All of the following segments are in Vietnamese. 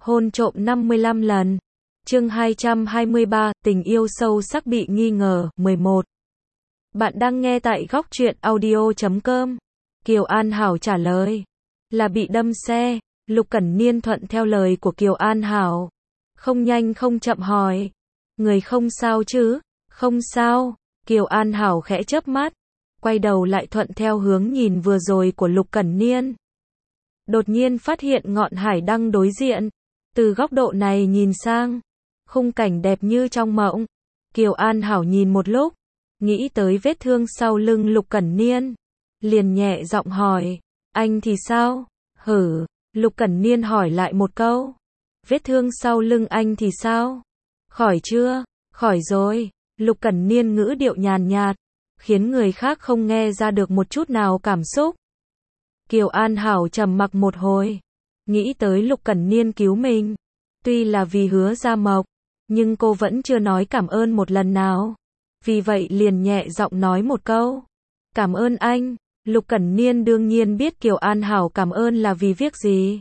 Hôn trộm 55 lần. Chương 223, tình yêu sâu sắc bị nghi ngờ, 11. Bạn đang nghe tại góc truyện audio.com. Kiều An Hảo trả lời là bị đâm xe. Lục Cẩn Niên thuận theo lời của Kiều An Hảo. Không nhanh không chậm hỏi. Người không sao chứ? Không sao. Kiều An Hảo khẽ chớp mắt. Quay đầu lại thuận theo hướng nhìn vừa rồi của Lục Cẩn Niên. Đột nhiên phát hiện ngọn hải đăng đối diện. Từ góc độ này nhìn sang, khung cảnh đẹp như trong mộng. Kiều An Hảo nhìn một lúc, nghĩ tới vết thương sau lưng Lục Cẩn Niên, liền nhẹ giọng hỏi, anh thì sao? Hử? Lục Cẩn Niên hỏi lại một câu, vết thương sau lưng anh thì sao? Khỏi chưa? Khỏi rồi. Lục Cẩn Niên ngữ điệu nhàn nhạt, khiến người khác không nghe ra được một chút nào cảm xúc. Kiều An Hảo trầm mặc một hồi, nghĩ tới Lục Cẩn Niên cứu mình. Tuy là vì Hứa Gia Mộc, nhưng cô vẫn chưa nói cảm ơn một lần nào. Vì vậy liền nhẹ giọng nói một câu. Cảm ơn anh. Lục Cẩn Niên đương nhiên biết Kiều An Hảo cảm ơn là vì việc gì.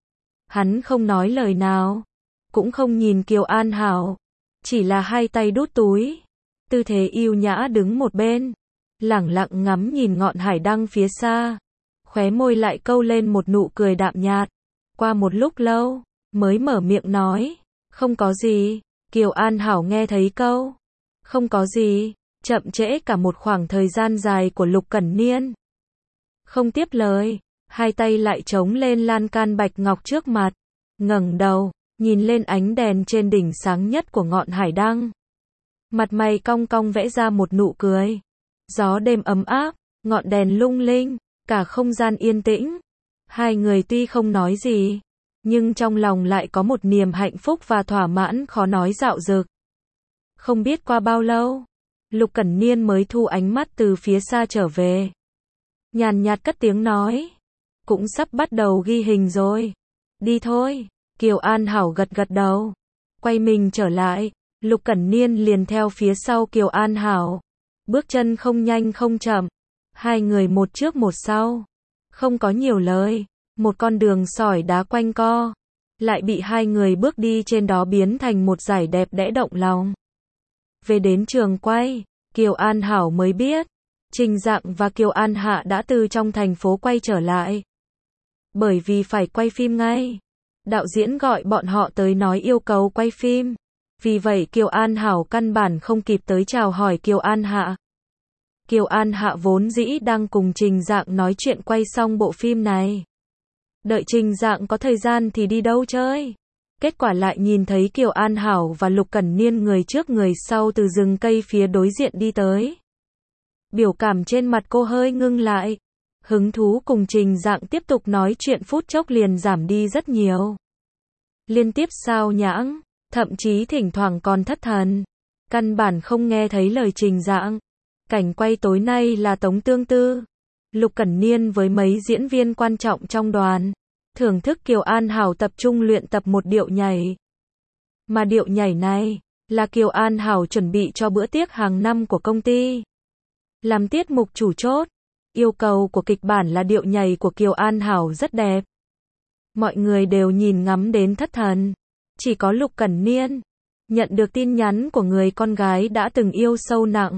Hắn không nói lời nào, cũng không nhìn Kiều An Hảo, chỉ là hai tay đút túi, tư thế yêu nhã đứng một bên, lẳng lặng ngắm nhìn ngọn hải đăng phía xa, khóe môi lại câu lên một nụ cười đạm nhạt. Qua một lúc lâu, mới mở miệng nói, không có gì. Kiều An Hảo nghe thấy câu không có gì, chậm trễ cả một khoảng thời gian dài của Lục Cẩn Niên. Không tiếp lời, hai tay lại chống lên lan can bạch ngọc trước mặt, ngẩng đầu, nhìn lên ánh đèn trên đỉnh sáng nhất của ngọn hải đăng. Mặt mày cong cong vẽ ra một nụ cười. Gió đêm ấm áp, ngọn đèn lung linh, cả không gian yên tĩnh. Hai người tuy không nói gì, nhưng trong lòng lại có một niềm hạnh phúc và thỏa mãn khó nói dạo dực. Không biết qua bao lâu, Lục Cẩn Niên mới thu ánh mắt từ phía xa trở về. Nhàn nhạt cất tiếng nói, cũng sắp bắt đầu ghi hình rồi. Đi thôi. Kiều An Hảo gật gật đầu, quay mình trở lại. Lục Cẩn Niên liền theo phía sau Kiều An Hảo, bước chân không nhanh không chậm, hai người một trước một sau, không có nhiều lời. Một con đường sỏi đá quanh co, lại bị hai người bước đi trên đó biến thành một dải đẹp đẽ động lòng. Về đến trường quay, Kiều An Hảo mới biết, Trình Dạng và Kiều An Hạ đã từ trong thành phố quay trở lại. Bởi vì phải quay phim ngay, đạo diễn gọi bọn họ tới nói yêu cầu quay phim. Vì vậy Kiều An Hảo căn bản không kịp tới chào hỏi Kiều An Hạ. Kiều An Hạ vốn dĩ đang cùng Trình Dạng nói chuyện quay xong bộ phim này. Đợi Trình Dạng có thời gian thì đi đâu chơi. Kết quả lại nhìn thấy Kiều An Hảo và Lục Cẩn Niên người trước người sau từ rừng cây phía đối diện đi tới. Biểu cảm trên mặt cô hơi ngưng lại. Hứng thú cùng Trình Dạng tiếp tục nói chuyện phút chốc liền giảm đi rất nhiều. Liên tiếp sao nhãng, thậm chí thỉnh thoảng còn thất thần. Căn bản không nghe thấy lời Trình Dạng. Cảnh quay tối nay là Tống Tương Tư, Lục Cẩn Niên với mấy diễn viên quan trọng trong đoàn, thưởng thức Kiều An Hảo tập trung luyện tập một điệu nhảy. Mà điệu nhảy này, là Kiều An Hảo chuẩn bị cho bữa tiệc hàng năm của công ty. Làm tiết mục chủ chốt, yêu cầu của kịch bản là điệu nhảy của Kiều An Hảo rất đẹp. Mọi người đều nhìn ngắm đến thất thần. Chỉ có Lục Cẩn Niên, nhận được tin nhắn của người con gái đã từng yêu sâu nặng.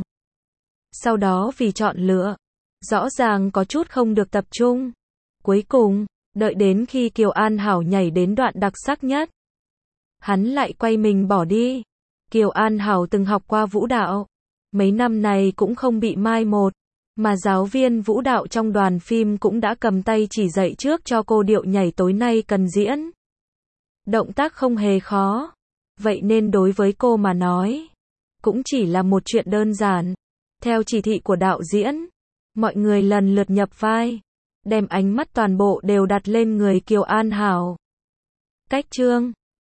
Sau đó vì chọn lựa, rõ ràng có chút không được tập trung. Cuối cùng, đợi đến khi Kiều An Hảo nhảy đến đoạn đặc sắc nhất, hắn lại quay mình bỏ đi. Kiều An Hảo từng học qua vũ đạo, mấy năm này cũng không bị mai một, mà giáo viên vũ đạo trong đoàn phim cũng đã cầm tay chỉ dạy trước cho cô điệu nhảy tối nay cần diễn. Động tác không hề khó, vậy nên đối với cô mà nói, cũng chỉ là một chuyện đơn giản. Theo chỉ thị của đạo diễn, mọi người lần lượt nhập vai, đem ánh mắt toàn bộ đều đặt lên người Kiều An Hảo. Cách chương